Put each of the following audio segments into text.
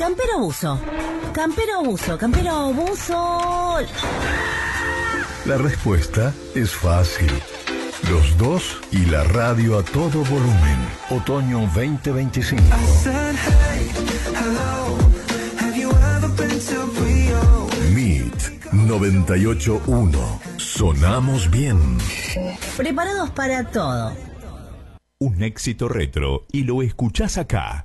¿Campero o buzo? ¿Campero o buzo? ¿Campero o buzo? La respuesta es fácil. Los dos y la radio a todo volumen. Otoño 2025. Meet 98.1. Sonamos bien. Preparados para todo. Un éxito retro y lo escuchás acá.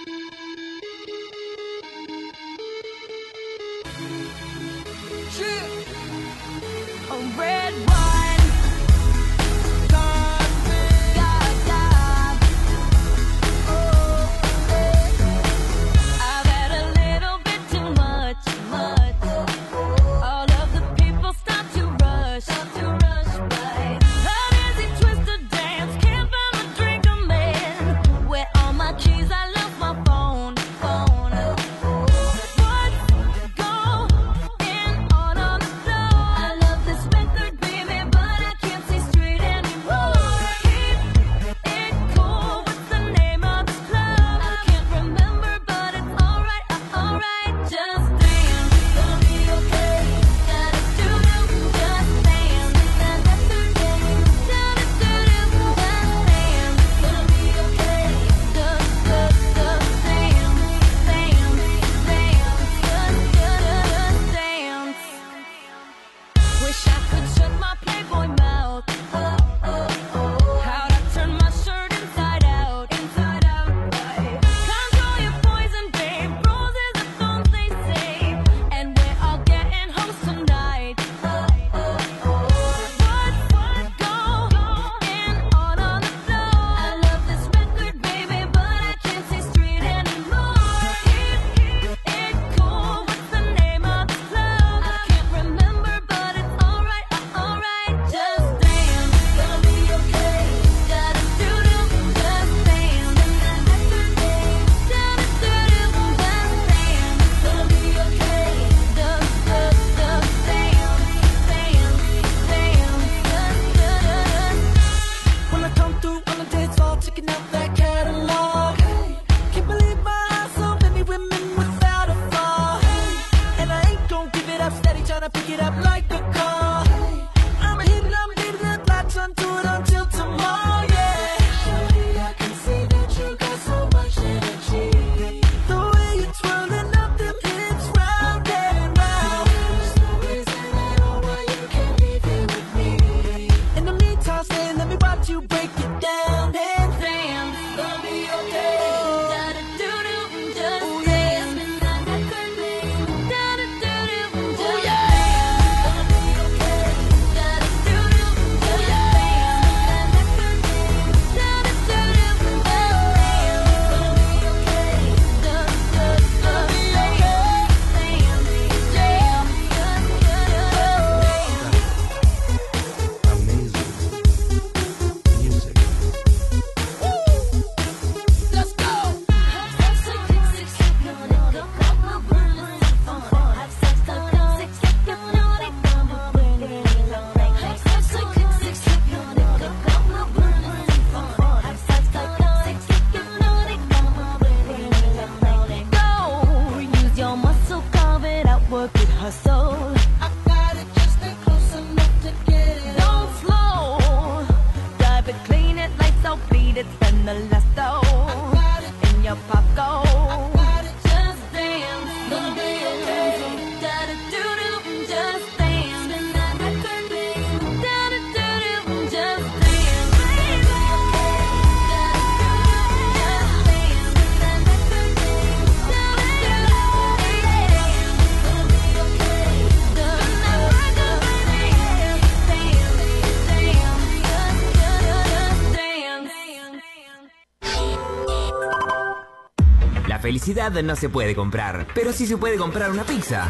Felicidad no se puede comprar, pero sí se puede comprar una pizza.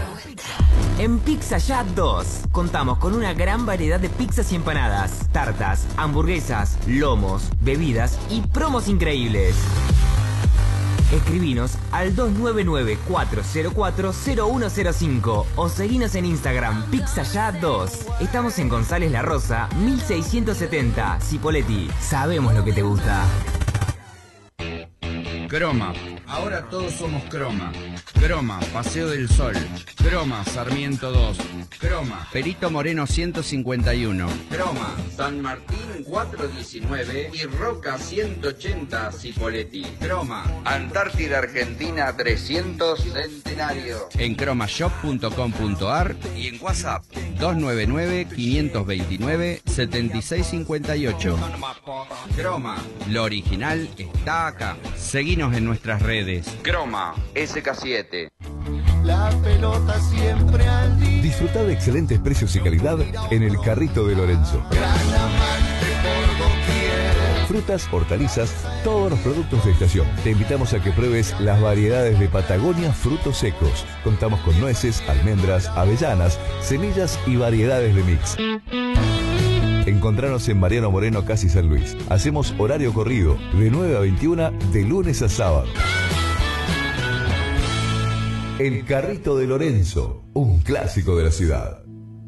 En Pizza Ya 2 contamos con una gran variedad de pizzas y empanadas, tartas, hamburguesas, lomos, bebidas y promos increíbles. Escribinos al 299-404-0105 o seguinos en Instagram Pizza Ya 2. Estamos en González La Rosa, 1670, Cipolletti. Sabemos lo que te gusta. Croma. Ahora todos somos Croma. Croma, Paseo del Sol. Croma, Sarmiento 2. Croma, Perito Moreno 151. Croma, San Martín 419 y Roca 180 Cipolletti. Croma, Antártida Argentina 300 Centenario. En cromashop.com.ar y en WhatsApp 299-529-7658. Croma, lo original está acá. Seguinos en nuestras redes. Croma, SK7. La pelota siempre al día. Disfruta de excelentes precios y calidad en el Carrito de Lorenzo. Gran amante por doquier. Frutas, hortalizas, todos los productos de estación. Te invitamos a que pruebes las variedades de Patagonia frutos secos. Contamos con nueces, almendras, avellanas, semillas y variedades de mix. Encontranos en Mariano Moreno, casi San Luis. Hacemos horario corrido de 9 a 21 de lunes a sábado. El Carrito de Lorenzo, un clásico de la ciudad.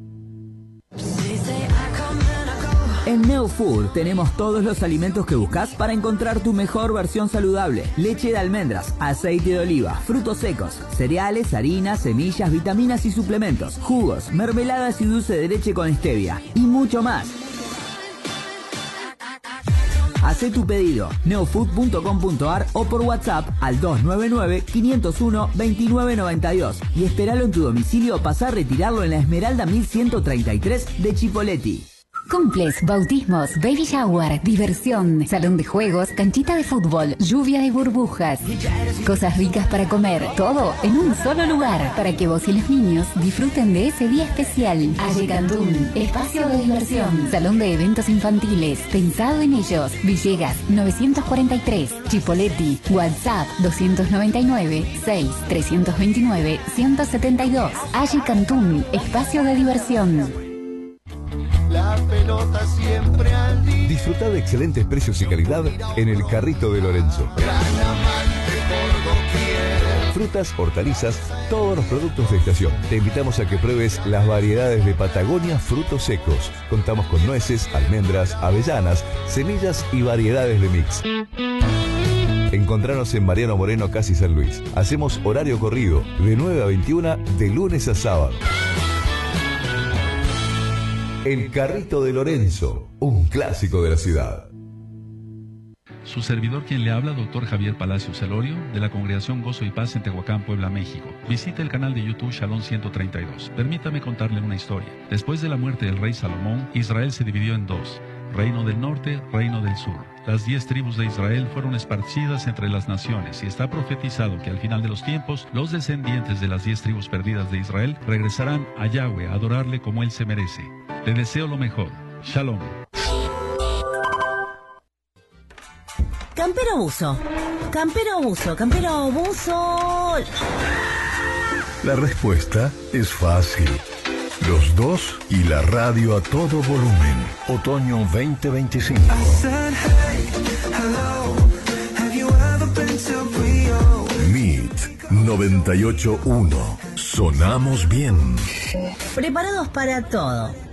En Neofood tenemos todos los alimentos que buscas para encontrar tu mejor versión saludable. Leche de almendras, aceite de oliva, frutos secos, cereales, harinas, semillas, vitaminas y suplementos, jugos, mermeladas y dulce de leche con stevia y mucho más. Hacé tu pedido, neofood.com.ar o por WhatsApp al 299-501-2992 y espéralo en tu domicilio o pasá a retirarlo en la Esmeralda 1133 de Chipolletti. Cumples, bautismos, baby shower, diversión, salón de juegos, canchita de fútbol, lluvia de burbujas, cosas ricas para comer, todo en un solo lugar, para que vos y los niños disfruten de ese día especial. Aye Cantún, espacio de diversión, salón de eventos infantiles, pensado en ellos. Villegas 943, Chipolletti, WhatsApp 299-6-329-172. Aye Cantún, espacio de diversión. La pelota siempre al día. Disfruta de excelentes precios y calidad en el Carrito de Lorenzo. Gran amante por doquier. Frutas, hortalizas, todos los productos de estación. Te invitamos a que pruebes las variedades de Patagonia frutos secos. Contamos con nueces, almendras, avellanas, semillas y variedades de mix. Encontranos en Mariano Moreno, casi San Luis. Hacemos horario corrido de 9 a 21 de lunes a sábado. El Carrito de Lorenzo, un clásico de la ciudad. Su servidor quien le habla, doctor Javier Palacios Celorio, de la Congregación Gozo y Paz en Tehuacán, Puebla, México. Visite el canal de YouTube Shalom 132. Permítame contarle una historia. Después de la muerte del rey Salomón, Israel se dividió en dos: Reino del Norte, Reino del Sur. Las 10 tribus de Israel fueron esparcidas entre las naciones y está profetizado que al final de los tiempos, los descendientes de las 10 tribus perdidas de Israel regresarán a Yahweh a adorarle como Él se merece. Le deseo lo mejor. Shalom. Campero buzo. Campero buzo. Campero buzo. La respuesta es fácil. Los dos y la radio a todo volumen. Otoño 2025. Meet 98.1. Sonamos bien. Preparados para todo.